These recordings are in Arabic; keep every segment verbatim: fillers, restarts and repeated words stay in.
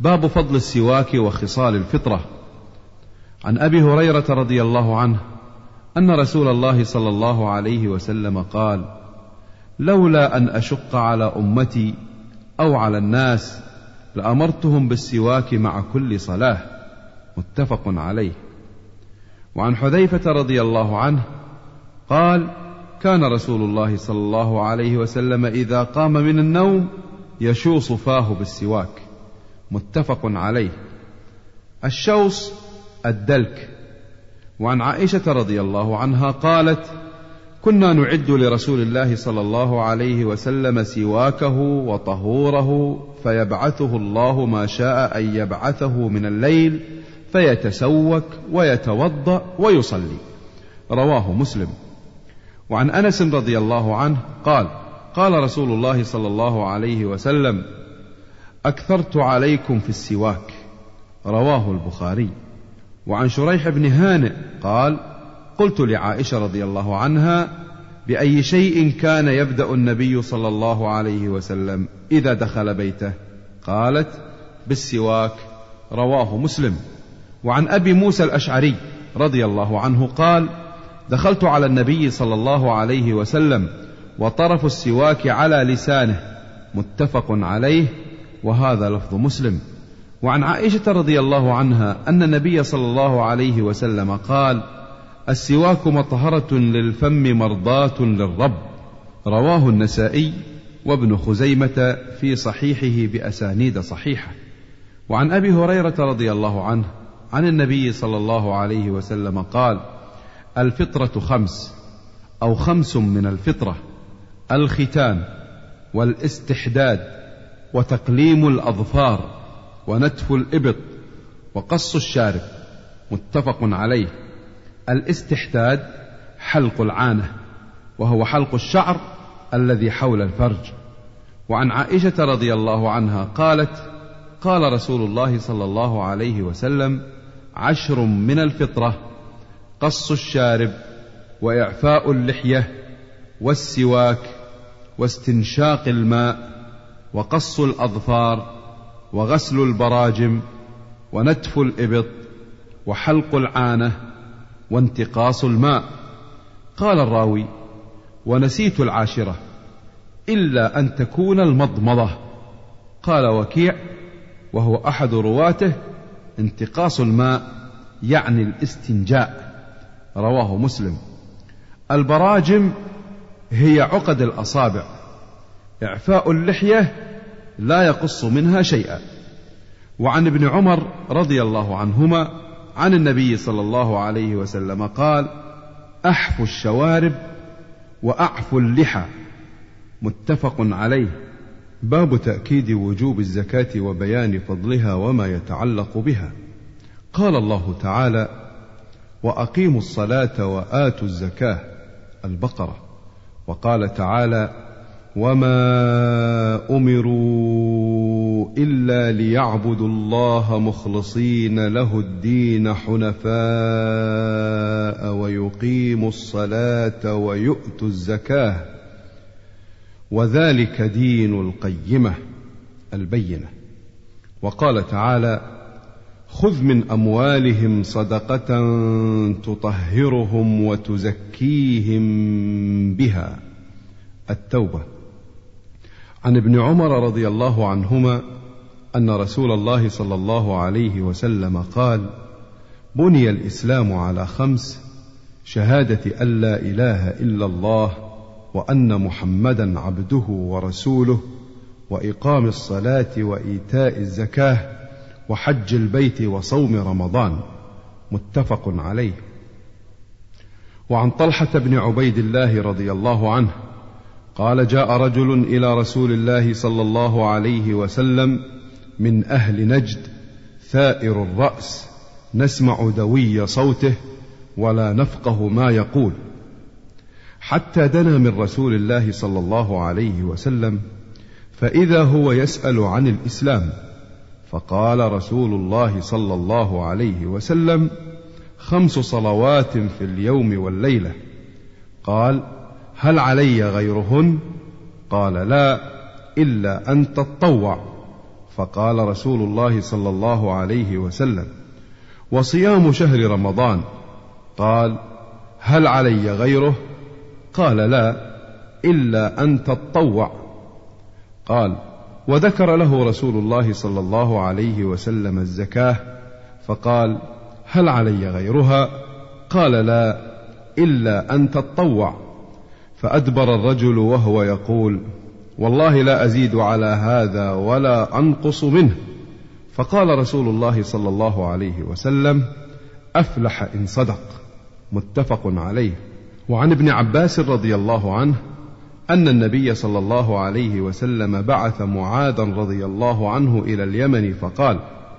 باب فضل السواك وخصال الفطرة. عن أبي هريرة رضي الله عنه أن رسول الله صلى الله عليه وسلم قال: لولا أن أشق على أمتي أو على الناس لأمرتهم بالسواك مع كل صلاة. متفق عليه. وعن حذيفة رضي الله عنه قال: كان رسول الله صلى الله عليه وسلم إذا قام من النوم يشوص فاه بالسواك. متفق عليه. الشوص الدلك. وعن عائشة رضي الله عنها قالت: كنا نعد لرسول الله صلى الله عليه وسلم سواكه وطهوره فيبعثه الله ما شاء أن يبعثه من الليل فيتسوك ويتوضأ ويصلي. رواه مسلم. وعن أنس رضي الله عنه قال: قال رسول الله صلى الله عليه وسلم: أكثرت عليكم في السواك. رواه البخاري. وعن شريح بن هانئ قال: قلت لعائشة رضي الله عنها: بأي شيء كان يبدأ النبي صلى الله عليه وسلم إذا دخل بيته؟ قالت: بالسواك. رواه مسلم. وعن أبي موسى الأشعري رضي الله عنه قال: دخلت على النبي صلى الله عليه وسلم وطرف السواك على لسانه. متفق عليه، وهذا لفظ مسلم. وعن عائشة رضي الله عنها أن النبي صلى الله عليه وسلم قال: السواك مطهرة للفم مرضاة للرب. رواه النسائي وابن خزيمة في صحيحه بأسانيد صحيحة. وعن أبي هريرة رضي الله عنه عن النبي صلى الله عليه وسلم قال: الفطرة خمس أو خمس من الفطرة: الختان والاستحداد وتقليم الأظفار ونتف الإبط وقص الشارب. متفق عليه. الاستحداد حلق العانة، وهو حلق الشعر الذي حول الفرج. وعن عائشة رضي الله عنها قالت: قال رسول الله صلى الله عليه وسلم: عشر من الفطرة: قص الشارب وإعفاء اللحية والسواك واستنشاق الماء وقص الأظفار وغسل البراجم ونتف الإبط وحلق العانة وانتقاص الماء. قال الراوي: ونسيت العاشرة إلا أن تكون المضمضة. قال وكيع وهو أحد رواته: انتقاص الماء يعني الاستنجاء. رواه مسلم. البراجم هي عقد الأصابع. إعفاء اللحية لا يقص منها شيئا. وعن ابن عمر رضي الله عنهما عن النبي صلى الله عليه وسلم قال: أحفوا الشوارب وأعفوا اللحى. متفق عليه. باب تأكيد وجوب الزكاة وبيان فضلها وما يتعلق بها. قال الله تعالى: وأقيموا الصلاة وآتوا الزكاة. البقرة. وقال تعالى: وما أمروا إلا ليعبدوا الله مخلصين له الدين حنفاء ويقيموا الصلاة ويؤتوا الزكاة وذلك دين القيمة. البينة. وقال تعالى: خذ من أموالهم صدقة تطهرهم وتزكيهم بها. التوبة. عن ابن عمر رضي الله عنهما أن رسول الله صلى الله عليه وسلم قال: بني الإسلام على خمس: شهادة أن لا إله إلا الله وأن محمدا عبده ورسوله وإقام الصلاة وإيتاء الزكاة وحج البيت وصوم رمضان. متفق عليه. وعن طلحة بن عبيد الله رضي الله عنه قال: جاء رجل إلى رسول الله صلى الله عليه وسلم من أهل نجد ثائر الرأس، نسمع دوي صوته ولا نفقه ما يقول، حتى دنا من رسول الله صلى الله عليه وسلم، فإذا هو يسأل عن الإسلام، فقال رسول الله صلى الله عليه وسلم: خمس صلوات في اليوم والليلة. قال: هل علي غيرهن؟ قال: لا، إلا أن تطوع. فقال رسول الله صلى الله عليه وسلم: وصيام شهر رمضان. قال: هل علي غيره؟ قال: لا، إلا أن تطوع. قال: وذكر له رسول الله صلى الله عليه وسلم الزكاة، فقال: هل علي غيرها؟ قال: لا، إلا أن تطوع. فأدبر الرجل وهو يقول: والله لا أزيد على هذا ولا أنقص منه. فقال رسول الله صلى الله عليه وسلم: أفلح إن صدق. متفق عليه. وعن ابن عباس رضي الله عنه أن النبي صلى الله عليه وسلم بعث معاذا رضي الله عنه إلى اليمن فقال: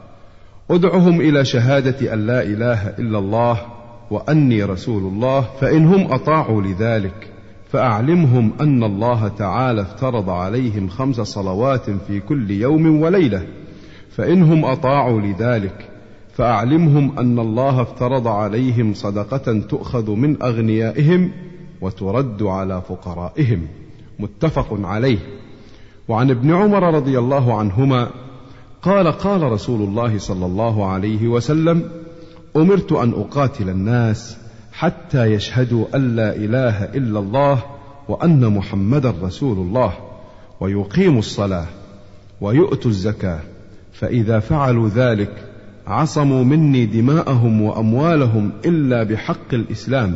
ادعهم إلى شهادة أن لا إله إلا الله وأني رسول الله، فإنهم أطاعوا لذلك فأعلمهم أن الله تعالى افترض عليهم خمس صلوات في كل يوم وليلة، فإنهم أطاعوا لذلك فأعلمهم أن الله افترض عليهم صدقة تؤخذ من أغنيائهم وترد على فقرائهم. متفق عليه. وعن ابن عمر رضي الله عنهما قال: قال رسول الله صلى الله عليه وسلم: أمرت أن أقاتل الناس حتى يشهدوا أن لا إله إلا الله وأن محمدا رسول الله، ويقيموا الصلاة ويؤتوا الزكاة، فإذا فعلوا ذلك عصموا مني دماءهم وأموالهم إلا بحق الإسلام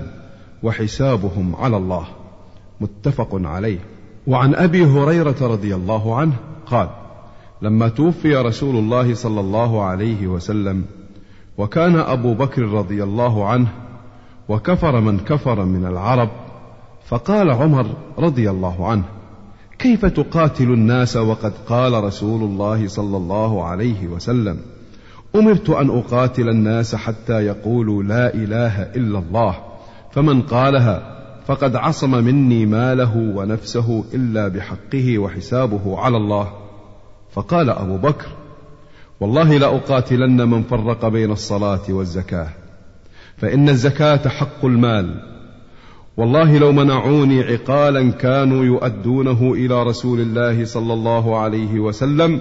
وحسابهم على الله. متفق عليه. وعن أبي هريرة رضي الله عنه قال: لما توفي رسول الله صلى الله عليه وسلم وكان أبو بكر رضي الله عنه وكفر من كفر من العرب، فقال عمر رضي الله عنه: كيف تقاتل الناس وقد قال رسول الله صلى الله عليه وسلم: أمرت أن أقاتل الناس حتى يقولوا لا إله إلا الله، فمن قالها فقد عصم مني ماله ونفسه إلا بحقه وحسابه على الله. فقال أبو بكر: والله لأقاتلن من فرق بين الصلاة والزكاة، فإن الزكاة حق المال، والله لو منعوني عقالا كانوا يؤدونه إلى رسول الله صلى الله عليه وسلم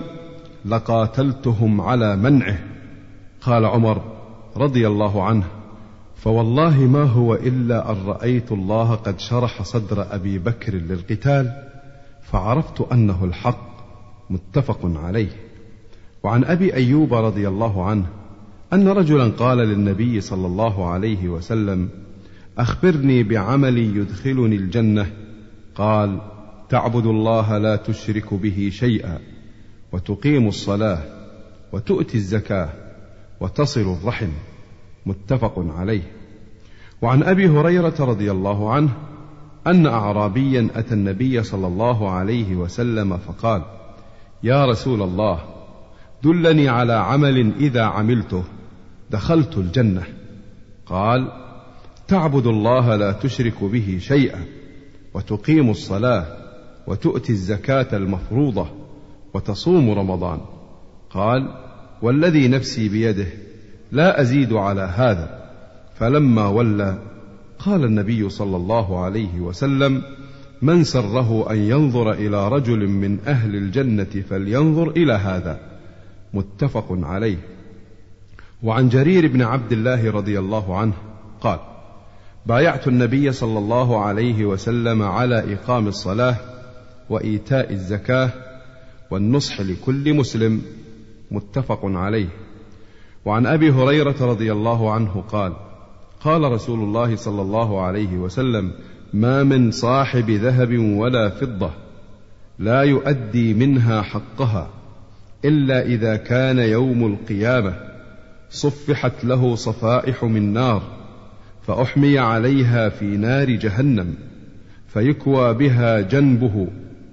لقاتلتهم على منعه. قال عمر رضي الله عنه: فوالله ما هو إلا أن رأيت الله قد شرح صدر أبي بكر للقتال فعرفت أنه الحق. متفق عليه. وعن أبي أيوب رضي الله عنه أن رجلا قال للنبي صلى الله عليه وسلم: أخبرني بعمل يدخلني الجنة. قال: تعبد الله لا تشرك به شيئا، وتقيم الصلاة، وتؤتي الزكاة، وتصل الرحم. متفق عليه. وعن أبي هريرة رضي الله عنه أن أعرابيا أتى النبي صلى الله عليه وسلم فقال: يا رسول الله، دلني على عمل إذا عملته دخلت الجنة. قال: تعبد الله لا تشرك به شيئا، وتقيم الصلاة، وتؤتي الزكاة المفروضة، وتصوم رمضان. قال: والذي نفسي بيده لا أزيد على هذا. فلما ولى قال النبي صلى الله عليه وسلم: من سره أن ينظر إلى رجل من أهل الجنة فلينظر إلى هذا. متفق عليه. وعن جرير بن عبد الله رضي الله عنه قال: بايعت النبي صلى الله عليه وسلم على إقام الصلاة وإيتاء الزكاة والنصح لكل مسلم. متفق عليه. وعن أبي هريرة رضي الله عنه قال: قال رسول الله صلى الله عليه وسلم: ما من صاحب ذهب ولا فضة لا يؤدي منها حقها إلا إذا كان يوم القيامة صفحت له صفائح من نار، فأحمي عليها في نار جهنم، فيكوى بها جنبه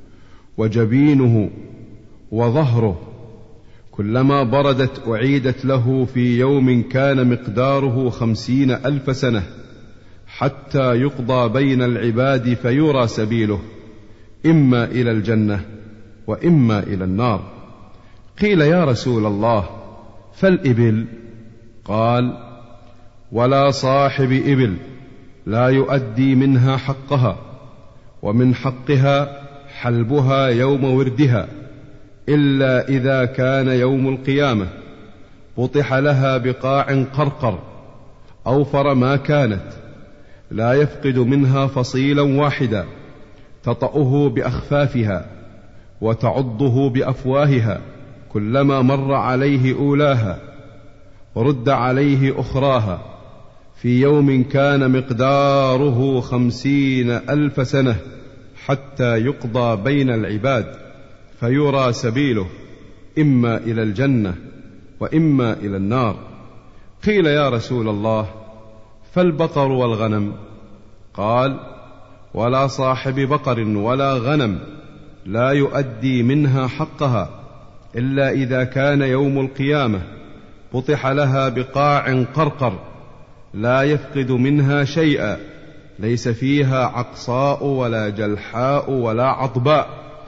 وجبينه وظهره، كلما بردت أعيدت له في يوم كان مقداره خمسين ألف سنة، حتى يقضى بين العباد فيرى سبيله إما إلى الجنة وإما إلى النار. قيل: يا رسول الله، فالإبل؟ قال: ولا صاحب إبل لا يؤدي منها حقها، ومن حقها حلبها يوم وردها، إلا إذا كان يوم القيامة بطح لها بقاع قرقر أوفر ما كانت، لا يفقد منها فصيلا واحدا، تطأه بأخفافها وتعضه بأفواهها، كلما مر عليه أولاها رد عليه أخراها، في يوم كان مقداره خمسين ألف سنة، حتى يقضى بين العباد فيرى سبيله إما إلى الجنة وإما إلى النار. قيل يا رسول الله فالبقر والغنم؟ قال ولا صاحب بقر ولا غنم لا يؤدي منها حقها إلا إذا كان يوم القيامة بطح لها بقاع قرقر لا يفقد منها شيئا، ليس فيها عقصاء ولا جلحاء ولا عضباء،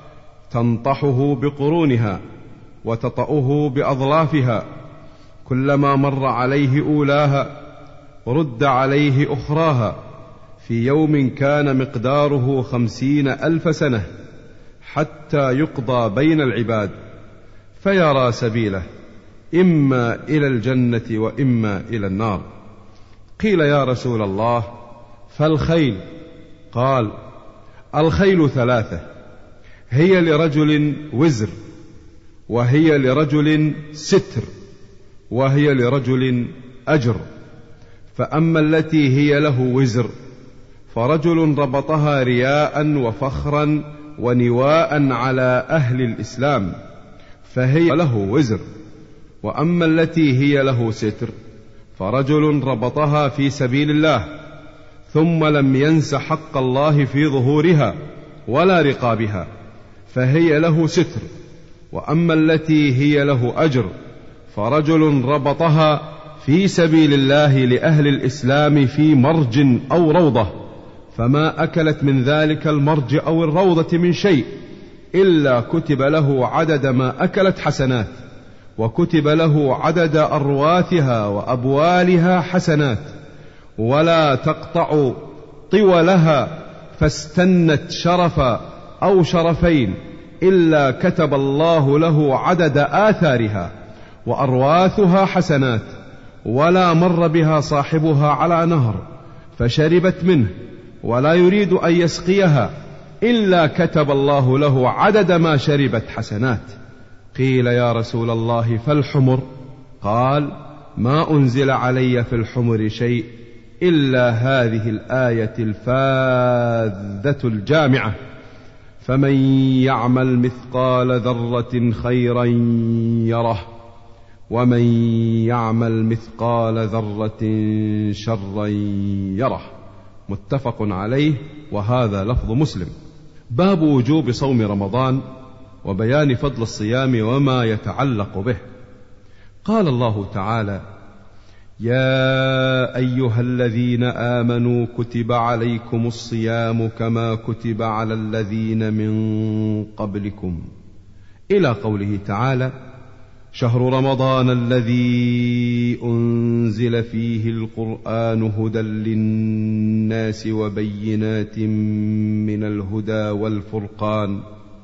تنطحه بقرونها وتطأه بأظلافها، كلما مر عليه أولاها رد عليه أخراها، في يوم كان مقداره خمسين ألف سنة، حتى يقضى بين العباد فيرى سبيله إما إلى الجنة وإما إلى النار. قيل يا رسول الله فالخيل؟ قال الخيل ثلاثة، هي لرجل وزر، وهي لرجل ستر، وهي لرجل أجر. فأما التي هي له وزر فرجل ربطها رياء وفخرا ونواء على أهل الإسلام فهي له وزر، وأما التي هي له ستر فرجل ربطها في سبيل الله ثم لم ينس حق الله في ظهورها ولا رقابها فهي له ستر، وأما التي هي له أجر فرجل ربطها في سبيل الله لأهل الإسلام في مرج أو روضة، فما أكلت من ذلك المرج أو الروضة من شيء إلا كتب له عدد ما أكلت حسنات، وكتب له عدد أرواثها وأبوالها حسنات، ولا تقطع طولها فاستنت شرفا أو شرفين إلا كتب الله له عدد آثارها وأرواثها حسنات، ولا مر بها صاحبها على نهر فشربت منه ولا يريد أن يسقيها إلا كتب الله له عدد ما شربت حسنات. قيل يا رسول الله فالحمر؟ قال ما أنزل علي في الحمر شيء إلا هذه الآية الفاذة الجامعة: فمن يعمل مثقال ذرة خيرا يره ومن يعمل مثقال ذرة شرا يره. متفق عليه، وهذا لفظ مسلم. باب وجوب صوم رمضان وبيان فضل الصيام وما يتعلق به. قال الله تعالى: يا أيها الذين آمنوا كتب عليكم الصيام كما كتب على الذين من قبلكم، إلى قوله تعالى: شهر رمضان الذي أنزل فيه القرآن هدى للناس وبينات من الهدى والفرقان،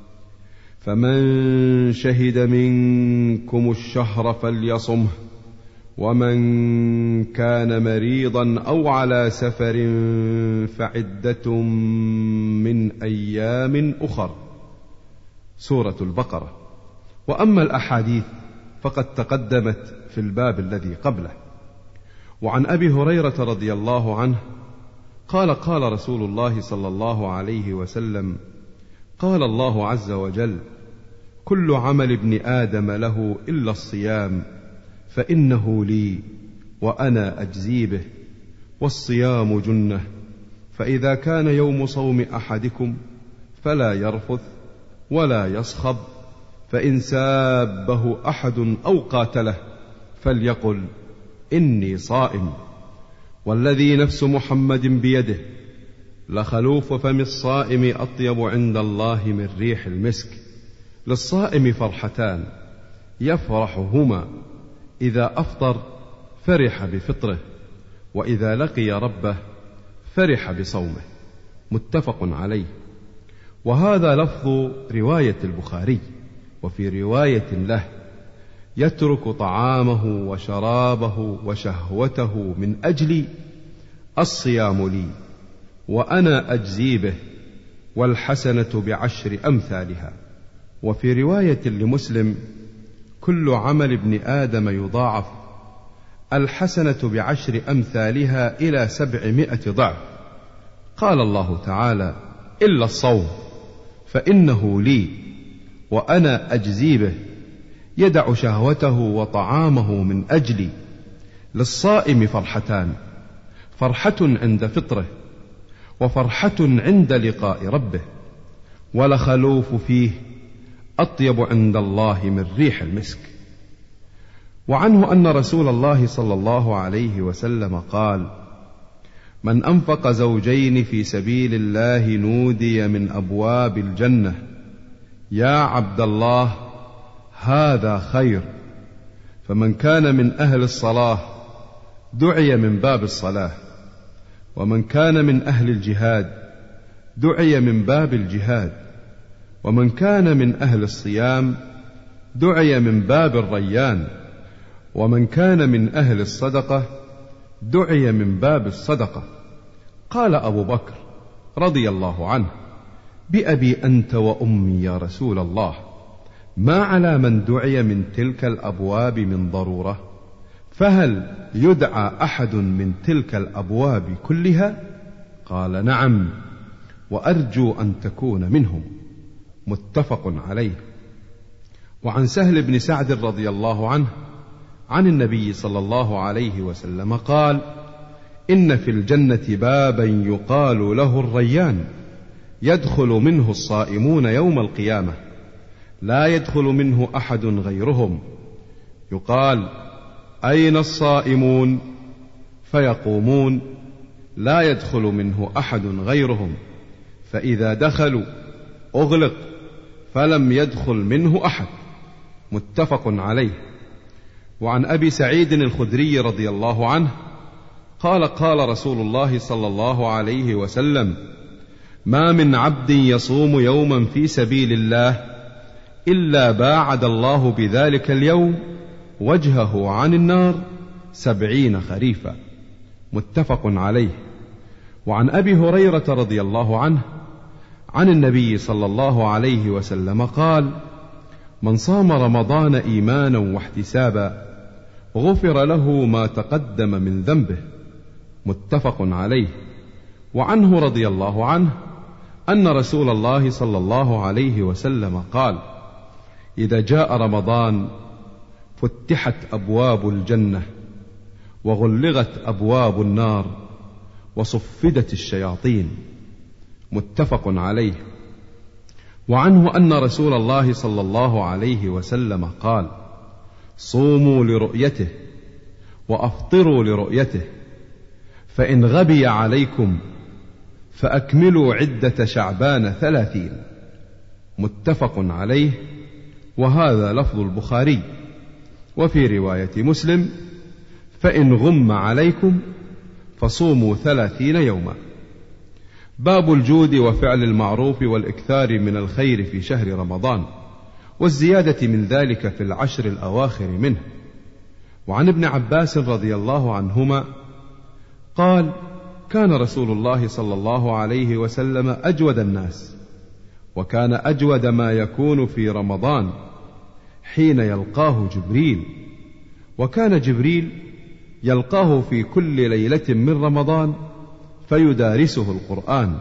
فمن شهد منكم الشهر فليصمه، ومن كان مريضا أو على سفر فعدة من أيام أخر. سورة البقرة. وأما الأحاديث فقد تقدمت في الباب الذي قبله. وعن أبي هريرة رضي الله عنه قال: قال رسول الله صلى الله عليه وسلم: قال الله عز وجل: كل عمل ابن آدم له إلا الصيام فإنه لي وأنا أجزي به، والصيام جنة، فإذا كان يوم صوم أحدكم فلا يرفث ولا يصخب، فإن سابه أحد أو قاتله فليقل إني صائم، والذي نفس محمد بيده لخلوف فم الصائم أطيب عند الله من ريح المسك. للصائم فرحتان يفرحهما: إذا أفطر فرح بفطره، وإذا لقي ربه فرح بصومه. متفق عليه. وهذا لفظ رواية البخاري. وفي رواية له: يترك طعامه وشرابه وشهوته من أجلي، الصيام لي وأنا أجزي به، والحسنة بعشر أمثالها. وفي رواية لمسلم: كل عمل ابن آدم يضاعف، الحسنة بعشر أمثالها إلى سبعمائة ضعف. قال الله تعالى: إلا الصوم فإنه لي وأنا أجزي به، يدع شهوته وطعامه من أجلي. للصائم فرحتان: فرحة عند فطره، وفرحة عند لقاء ربه، ولخلوف فيه أطيب عند الله من ريح المسك. وعنه أن رسول الله صلى الله عليه وسلم قال: من أنفق زوجين في سبيل الله نودي من أبواب الجنة: يا عبد الله هذا خير. فمن كان من أهل الصلاة دعي من باب الصلاة، ومن كان من أهل الجهاد دعي من باب الجهاد، ومن كان من أهل الصيام دعي من باب الريان، ومن كان من أهل الصدقة دعي من باب الصدقة. قال أبو بكر رضي الله عنه: بأبي أنت وأمي يا رسول الله، ما على من دعي من تلك الأبواب من ضرورة؟ فهل يدعى أحد من تلك الأبواب كلها؟ قال: نعم، وأرجو أن تكون منهم. متفق عليه. وعن سهل بن سعد رضي الله عنه عن النبي صلى الله عليه وسلم قال: إن في الجنة بابا يقال له الريان، يدخل منه الصائمون يوم القيامة، لا يدخل منه أحد غيرهم. يقال: أين الصائمون؟ فيقومون: لا يدخل منه أحد غيرهم. فإذا دخلوا أغلق فلم يدخل منه أحد. متفق عليه. وعن أبي سعيد الخدري رضي الله عنه قال: قال رسول الله صلى الله عليه وسلم: ما من عبد يصوم يوما في سبيل الله إلا باعد الله بذلك اليوم وجهه عن النار سبعين خريفا. متفق عليه. وعن أبي هريرة رضي الله عنه عن النبي صلى الله عليه وسلم قال: من صام رمضان إيمانا واحتسابا غفر له ما تقدم من ذنبه. متفق عليه. وعنه رضي الله عنه أن رسول الله صلى الله عليه وسلم قال: إذا جاء رمضان فتحت أبواب الجنة وغلغت أبواب النار وصفدت الشياطين. متفق عليه. وعنه أن رسول الله صلى الله عليه وسلم قال: صوموا لرؤيته وأفطروا لرؤيته، فإن غبي عليكم فأكملوا عدة شعبان ثلاثين. متفق عليه. وهذا لفظ البخاري. وفي رواية مسلم: فإن غم عليكم فصوموا ثلاثين يوما. باب الجود وفعل المعروف والإكثار من الخير في شهر رمضان، والزيادة من ذلك في العشر الأواخر منه. وعن ابن عباس رضي الله عنهما قال: كان رسول الله صلى الله عليه وسلم أجود الناس، وكان أجود ما يكون في رمضان حين يلقاه جبريل، وكان جبريل يلقاه في كل ليلة من رمضان فيدارسه القرآن.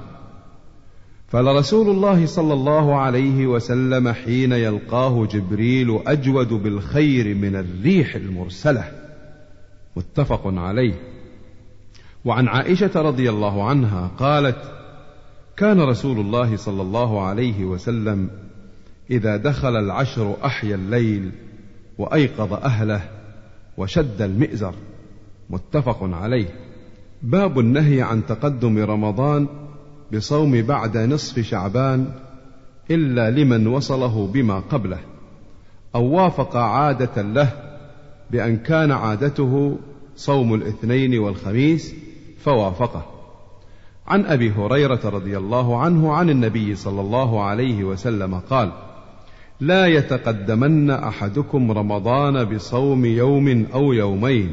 فلرسول الله صلى الله عليه وسلم حين يلقاه جبريل أجود بالخير من الريح المرسلة. متفق عليه. وعن عائشة رضي الله عنها قالت: كان رسول الله صلى الله عليه وسلم إذا دخل العشر أحيا الليل وأيقظ أهله وشد المئزر. متفق عليه. باب النهي عن تقدم رمضان بصوم بعد نصف شعبان إلا لمن وصله بما قبله، أو وافق عادة له بأن كان عادته صوم الاثنين والخميس فوافقه. عن أبي هريرة رضي الله عنه عن النبي صلى الله عليه وسلم قال: لا يتقدمن أحدكم رمضان بصوم يوم أو يومين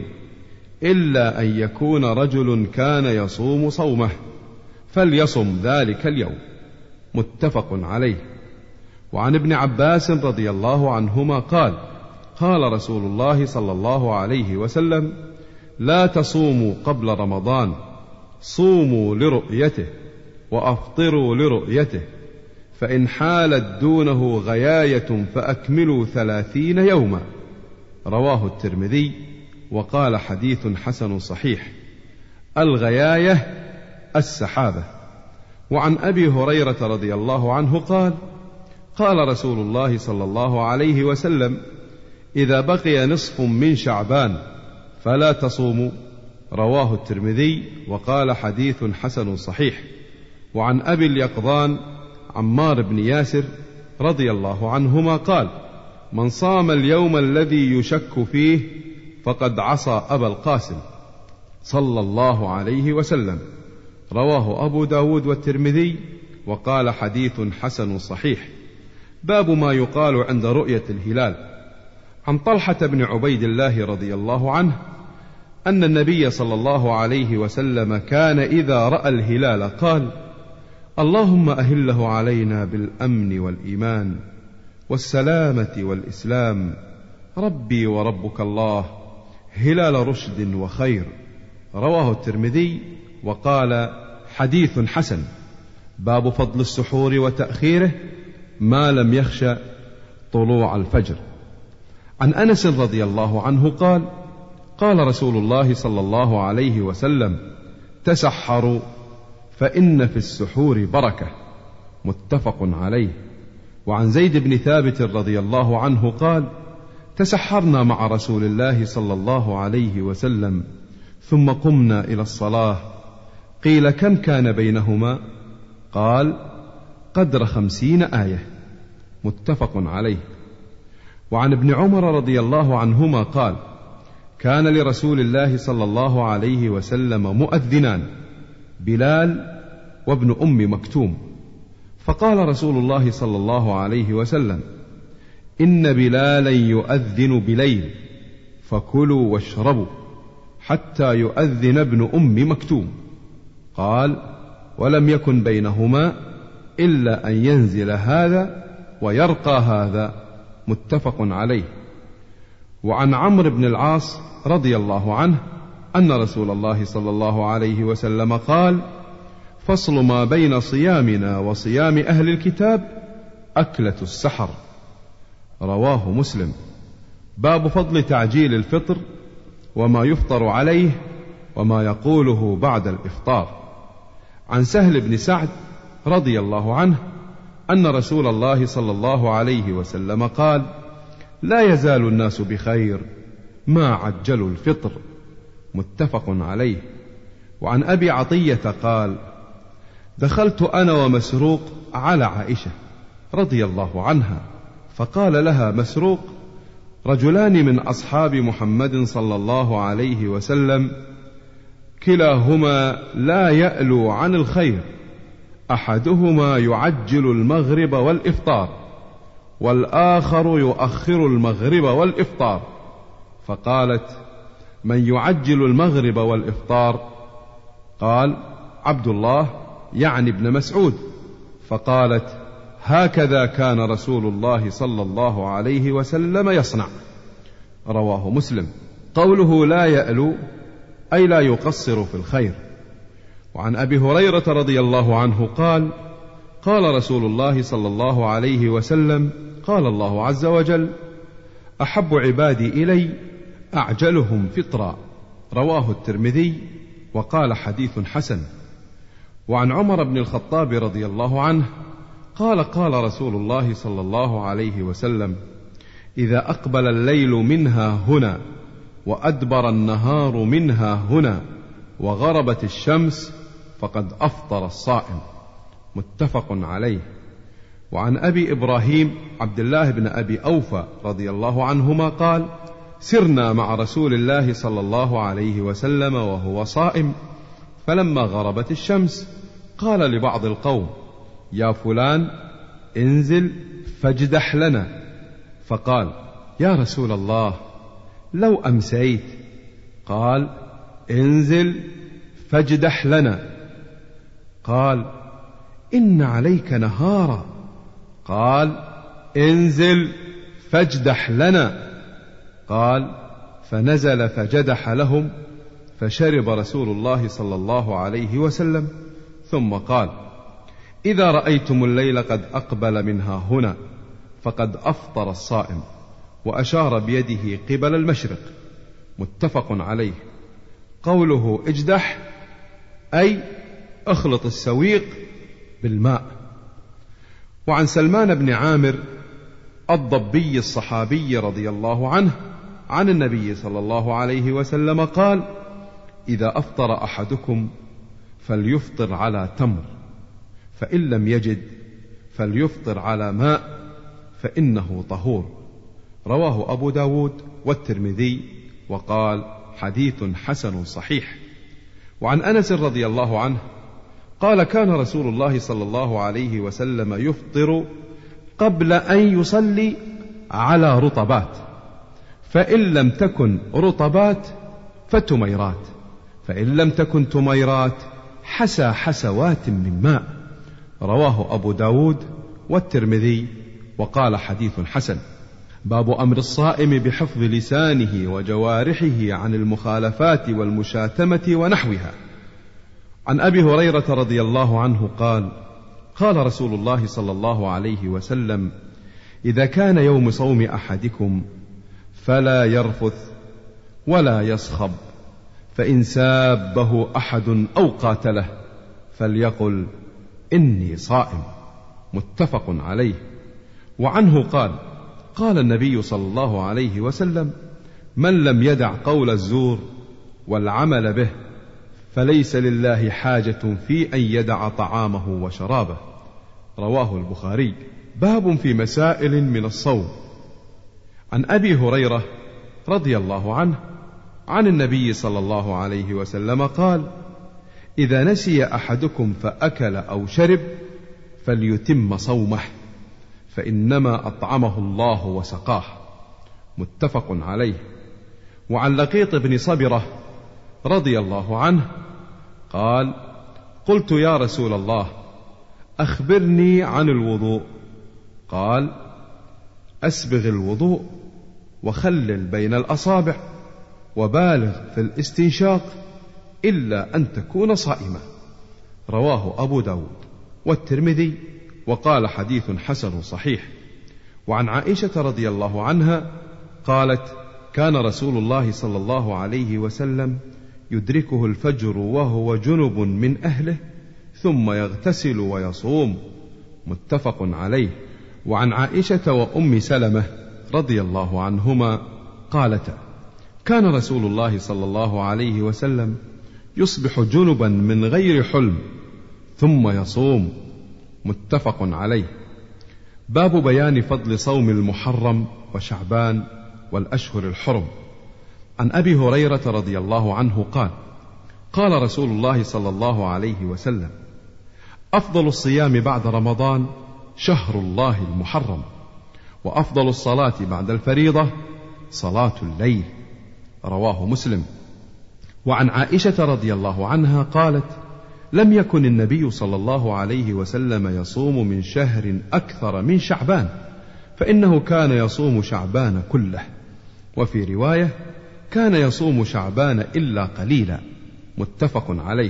إلا أن يكون رجل كان يصوم صومه فليصم ذلك اليوم، متفق عليه. وعن ابن عباس رضي الله عنهما قال: قال رسول الله صلى الله عليه وسلم: لا تصوموا قبل رمضان، صوموا لرؤيته وأفطروا لرؤيته، فإن حالت دونه غياية فأكملوا ثلاثين يوما. رواه الترمذي وقال: حديث حسن صحيح. الغياية السحابة. وعن أبي هريرة رضي الله عنه قال: قال رسول الله صلى الله عليه وسلم: إذا بقي نصف من شعبان فلا تصوموا. رواه الترمذي وقال: حديث حسن صحيح. وعن أبي اليقظان عمار بن ياسر رضي الله عنهما قال: من صام اليوم الذي يشك فيه فقد عصى أبا القاسم صلى الله عليه وسلم. رواه أبو داود والترمذي وقال: حديث حسن صحيح. باب ما يقال عند رؤية الهلال. عن طلحة بن عبيد الله رضي الله عنه أن النبي صلى الله عليه وسلم كان إذا رأى الهلال قال: اللهم أهله علينا بالأمن والإيمان والسلامة والإسلام، ربي وربك الله، هلال رشد وخير. رواه الترمذي وقال: حديث حسن. باب فضل السحور وتأخيره ما لم يخشى طلوع الفجر. عن أنس رضي الله عنه قال: قال رسول الله صلى الله عليه وسلم: تسحروا فإن في السحور بركة، متفق عليه. وعن زيد بن ثابت رضي الله عنه قال: تسحرنا مع رسول الله صلى الله عليه وسلم ثم قمنا إلى الصلاة، قيل: كم كان بينهما؟ قال: قدر خمسين آية، متفق عليه. وعن ابن عمر رضي الله عنهما قال: كان لرسول الله صلى الله عليه وسلم مؤذنان، بلال وابن أم مكتوم، فقال رسول الله صلى الله عليه وسلم: إن بلالا يؤذن بليل فكلوا واشربوا حتى يؤذن ابن أم مكتوم. قال: ولم يكن بينهما إلا أن ينزل هذا ويرقى هذا، متفق عليه. وعن عمرو بن العاص رضي الله عنه أن رسول الله صلى الله عليه وسلم قال: فصل ما بين صيامنا وصيام أهل الكتاب أكلة السحر. رواه مسلم. باب فضل تعجيل الفطر وما يفطر عليه وما يقوله بعد الإفطار. عن سهل بن سعد رضي الله عنه أن رسول الله صلى الله عليه وسلم قال: لا يزال الناس بخير ما عجلوا الفطر، متفق عليه. وعن أبي عطية قال: دخلت أنا ومسروق على عائشة رضي الله عنها، فقال لها مسروق: رجلان من أصحاب محمد صلى الله عليه وسلم كلاهما لا يألو عن الخير، أحدهما يعجل المغرب والإفطار والآخر يؤخر المغرب والإفطار. فقالت: من يعجل المغرب والإفطار؟ قال: عبد الله يعني ابن مسعود. فقالت: هكذا كان رسول الله صلى الله عليه وسلم يصنع. رواه مسلم. قوله لا يألو أي لا يقصر في الخير. وعن أبي هريرة رضي الله عنه قال: قال رسول الله صلى الله عليه وسلم: قال الله عز وجل: أحب عبادي إلي أعجلهم فطرا. رواه الترمذي وقال: حديث حسن. وعن عمر بن الخطاب رضي الله عنه قال: قال رسول الله صلى الله عليه وسلم: إذا أقبل الليل منها هنا وأدبر النهار منها هنا وغربت الشمس فقد أفطر الصائم، متفق عليه. وعن أبي إبراهيم عبد الله بن أبي أوفى رضي الله عنهما قال: سرنا مع رسول الله صلى الله عليه وسلم وهو صائم، فلما غربت الشمس قال لبعض القوم: يا فلان انزل فاجدح لنا. فقال: يا رسول الله، لو أمسيت. قال: انزل فاجدح لنا. قال: إن عليك نهارا. قال: انزل فاجدح لنا. قال: فنزل فجدح لهم، فشرب رسول الله صلى الله عليه وسلم، ثم قال: إذا رأيتم الليل قد أقبل منها هنا فقد أفطر الصائم، وأشار بيده قبل المشرق. متفق عليه. قوله اجدح أي اخلط السويق بالماء. وعن سلمان بن عامر الضبي الصحابي رضي الله عنه عن النبي صلى الله عليه وسلم قال: إذا أفطر أحدكم فليفطر على تمر، فإن لم يجد فليفطر على ماء، فإنه طهور. رواه أبو داود والترمذي، وقال: حديث حسن صحيح. وعن أنس رضي الله عنه قال: كان رسول الله صلى الله عليه وسلم يفطر قبل أن يصلي على رطبات، فإن لم تكن رطبات فتميرات، فإن لم تكن تميرات حسى حسوات من ماء. رواه أبو داود والترمذي، وقال: حديث حسن. باب أمر الصائم بحفظ لسانه وجوارحه عن المخالفات والمشاتمة ونحوها. عن أبي هريرة رضي الله عنه قال: قال رسول الله صلى الله عليه وسلم: إذا كان يوم صوم أحدكم فلا يرفث ولا يصخب، فإن سابه أحد أو قاتله فليقل: إني صائم. متفق عليه. وعنه قال: قال النبي صلى الله عليه وسلم: من لم يدع قول الزور والعمل به فليس لله حاجة في أن يدع طعامه وشرابه. رواه البخاري. باب في مسائل من الصوم. عن أبي هريرة رضي الله عنه عن النبي صلى الله عليه وسلم قال: إذا نسي أحدكم فأكل أو شرب فليتم صومه، فإنما أطعمه الله وسقاه. متفق عليه. وعن لقيط بن صبرة رضي الله عنه قال: قلت يا رسول الله أخبرني عن الوضوء. قال: أسبغ الوضوء وخلل بين الأصابع وبالغ في الاستنشاق إلا أن تكون صائمة. رواه أبو داود والترمذي، وقال: حديث حسن صحيح. وعن عائشة رضي الله عنها قالت: كان رسول الله صلى الله عليه وسلم يدركه الفجر وهو جنب من أهله ثم يغتسل ويصوم. متفق عليه. وعن عائشة وأم سلمة رضي الله عنهما قالتا: كان رسول الله صلى الله عليه وسلم يصبح جنبا من غير حلم ثم يصوم. متفق عليه. باب بيان فضل صوم المحرم وشعبان والأشهر الحرم. عن أبي هريرة رضي الله عنه قال: قال رسول الله صلى الله عليه وسلم: أفضل الصيام بعد رمضان شهر الله المحرم، وأفضل الصلاة بعد الفريضة صلاة الليل. رواه مسلم. وعن عائشة رضي الله عنها قالت: لم يكن النبي صلى الله عليه وسلم يصوم من شهر أكثر من شعبان، فإنه كان يصوم شعبان كله. وفي رواية: كان يصوم شعبان إلا قليلا. متفق عليه.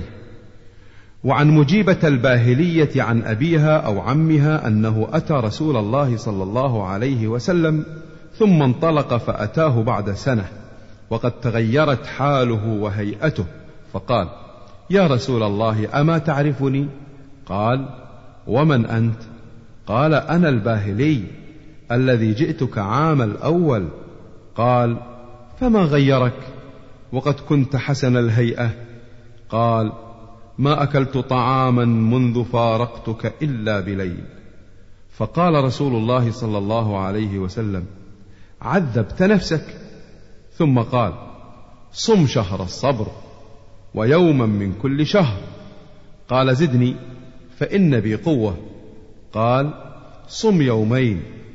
وعن مجيبة الباهلية عن أبيها أو عمها أنه أتى رسول الله صلى الله عليه وسلم ثم انطلق فأتاه بعد سنة وقد تغيرت حاله وهيئته، فقال: يا رسول الله أما تعرفني؟ قال: ومن أنت؟ قال: أنا الباهلي الذي جئتك عام الأول. قال: فما غيرك وقد كنت حسن الهيئة؟ قال: ما أكلت طعاما منذ فارقتك إلا بليل. فقال رسول الله صلى الله عليه وسلم: عذبت نفسك. ثم قال: صم شهر الصبر ويوما من كل شهر. قال: زدني فإن بي قوة. قال: صم يومين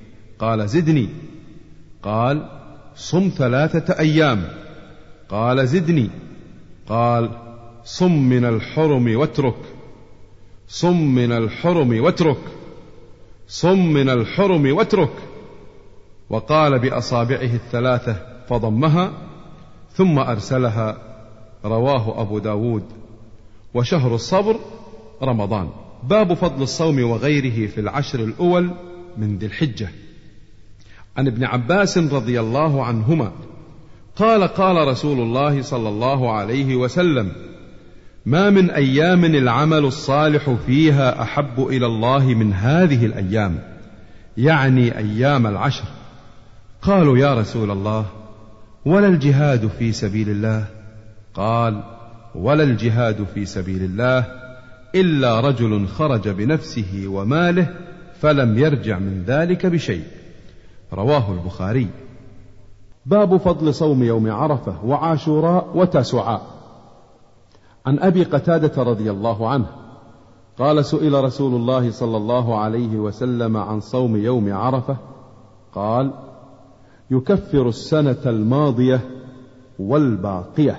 قال زدني. قال صم ثلاثة أيام. قال زدني. قال صم من الحرم واترك، صم من الحرم واترك، صم من الحرم واترك. وقال بأصابعه الثلاثة فضمها ثم أرسلها. رواه أبو داود. وشهر الصبر رمضان. باب فضل الصوم وغيره في العشر الأول من ذي الحجة. عن ابن عباس رضي الله عنهما قال قال رسول الله صلى الله عليه وسلم: ما من أيام العمل الصالح فيها أحب إلى الله من هذه الأيام، يعني أيام العشر. قالوا يا رسول الله ولا الجهاد في سبيل الله؟ قال ولا الجهاد في سبيل الله إلا رجل خرج بنفسه وماله فلم يرجع من ذلك بشيء. رواه البخاري. باب فضل صوم يوم عرفة وعاشوراء وتاسعاء. عن أبي قتادة رضي الله عنه قال سئل رسول الله صلى الله عليه وسلم عن صوم يوم عرفة، قال يكفر السنة الماضية والباقية.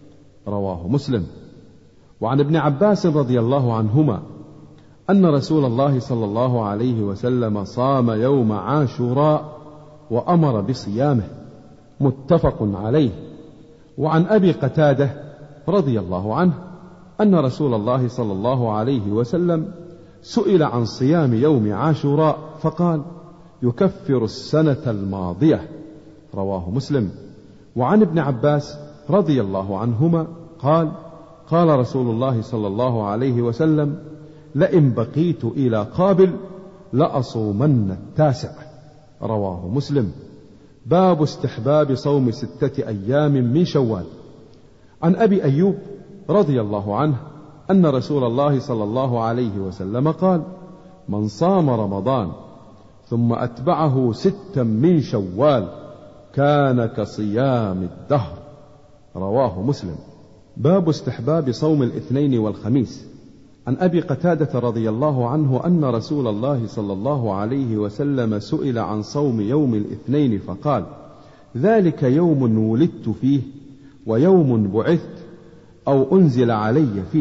رواه مسلم. وعن ابن عباس رضي الله عنهما أن رسول الله صلى الله عليه وسلم صام يوم عاشوراء وأمر بصيامه، متفق عليه. وعن أبي قتادة رضي الله عنه أن رسول الله صلى الله عليه وسلم سئل عن صيام يوم عاشوراء فقال يكفر السنة الماضية. رواه مسلم. وعن ابن عباس رضي الله عنهما قال قال رسول الله صلى الله عليه وسلم: لئن بقيت إلى قابل لأصومن التاسع. رواه مسلم. باب استحباب صوم ستة أيام من شوال. عن أبي أيوب رضي الله عنه أن رسول الله صلى الله عليه وسلم قال: من صام رمضان ثم أتبعه ستا من شوال كان كصيام الدهر. رواه مسلم. باب استحباب صوم الاثنين والخميس. عن أبي قتادة رضي الله عنه أن رسول الله صلى الله عليه وسلم سئل عن صوم يوم الاثنين فقال: ذلك يوم ولدت فيه ويوم بعثت أو أنزل علي فيه.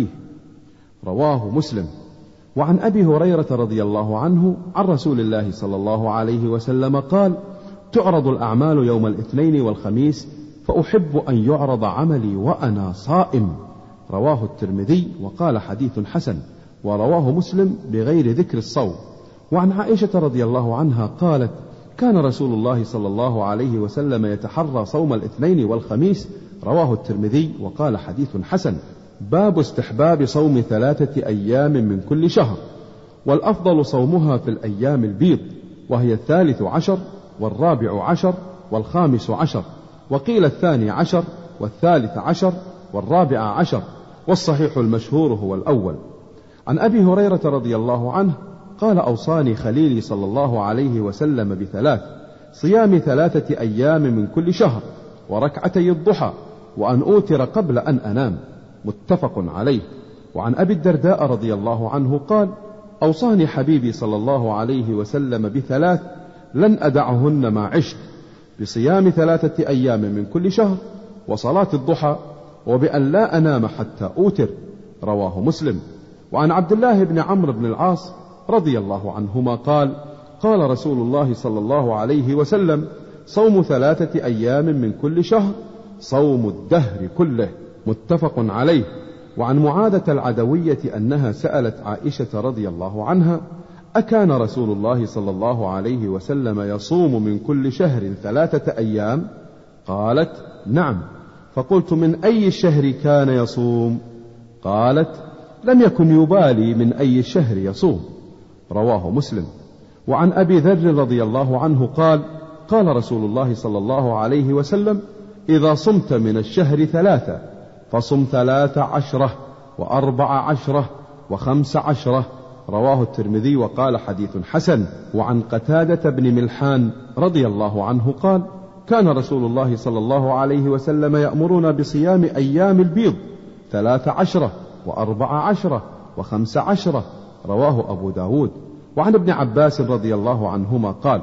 رواه مسلم. وعن أبي هريرة رضي الله عنه عن رسول الله صلى الله عليه وسلم قال: تعرض الأعمال يوم الاثنين والخميس فأحب أن يعرض عملي وأنا صائم. رواه الترمذي وقال حديث حسن. ورواه مسلم بغير ذكر الصوم. وعن عائشة رضي الله عنها قالت: كان رسول الله صلى الله عليه وسلم يتحرى صوم الاثنين والخميس. رواه الترمذي وقال حديث حسن. باب استحباب صوم ثلاثة أيام من كل شهر، والأفضل صومها في الأيام البيض، وهي الثالث عشر والرابع عشر والخامس عشر، وقيل الثاني عشر والثالث عشر والرابع عشر، والصحيح المشهور هو الأول. عن أبي هريرة رضي الله عنه قال: أوصاني خليلي صلى الله عليه وسلم بثلاث: صيام ثلاثة أيام من كل شهر، وركعتي الضحى، وأن أوتر قبل أن أنام. متفق عليه. وعن أبي الدرداء رضي الله عنه قال: أوصاني حبيبي صلى الله عليه وسلم بثلاث لن أدعهن ما عشت: بصيام ثلاثة أيام من كل شهر، وصلاة الضحى، وبأن لا أنام حتى أوتر. رواه مسلم. وعن عبد الله بن عمرو بن العاص رضي الله عنهما قال: قال رسول الله صلى الله عليه وسلم: صوم ثلاثة أيام من كل شهر صوم الدهر كله. متفق عليه. وعن معاذة العدوية أنها سألت عائشة رضي الله عنها: أكان رسول الله صلى الله عليه وسلم يصوم من كل شهر ثلاثة أيام؟ قالت: نعم. فقلت: من أي الشهر كان يصوم؟ قالت: لم يكن يبالي من أي الشهر يصوم. رواه مسلم. وعن أبي ذر رضي الله عنه قال: قال رسول الله صلى الله عليه وسلم: إذا صمت من الشهر ثلاثة فصم ثلاث عشرة وأربع عشرة وخمس عشرة. رواه الترمذي وقال حديث حسن. وعن قتادة بن ملحان رضي الله عنه قال: كان رسول الله صلى الله عليه وسلم يأمرنا بصيام أيام البيض ثلاث عشرة وأربع عشرة وخمس عشرة. رواه أبو داود. وعن ابن عباس رضي الله عنهما قال: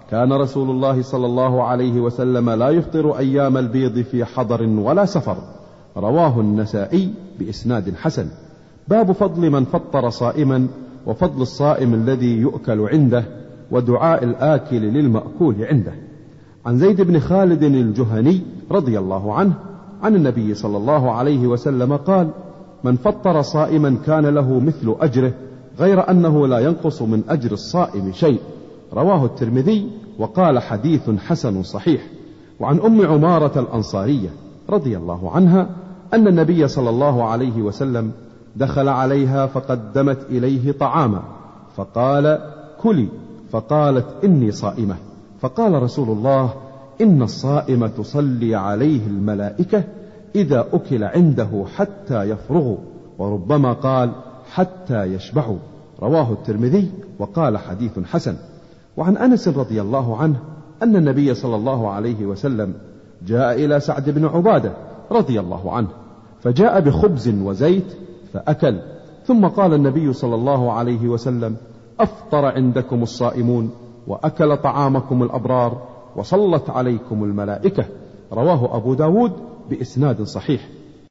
كان رسول الله صلى الله عليه وسلم لا يفطر أيام البيض في حضر ولا سفر. رواه النسائي بإسناد حسن. باب فضل من فطر صائما، وفضل الصائم الذي يؤكل عنده، ودعاء الآكل للمأكول عنده. عن زيد بن خالد الجهني رضي الله عنه عن النبي صلى الله عليه وسلم قال: من فطر صائما كان له مثل أجره، غير أنه لا ينقص من أجر الصائم شيء. رواه الترمذي وقال: حديث حسن صحيح. وعن أم عمارة الأنصارية رضي الله عنها أن النبي صلى الله عليه وسلم دخل عليها فقدمت إليه طعاما فقال: كلي، فقالت: إني صائمة. فقال رسول الله: إن الصائم تصلي عليه الملائكة إذا أكل عنده حتى يفرغوا، وربما قال: حتى يشبعوا. رواه الترمذي وقال: حديث حسن. وعن أنس رضي الله عنه أن النبي صلى الله عليه وسلم جاء إلى سعد بن عبادة رضي الله عنه فجاء بخبز وزيت فأكل، ثم قال النبي صلى الله عليه وسلم: أفطر عندكم الصائمون، وأكل طعامكم الأبرار، وصلت عليكم الملائكة. رواه أبو داود بإسناد صحيح.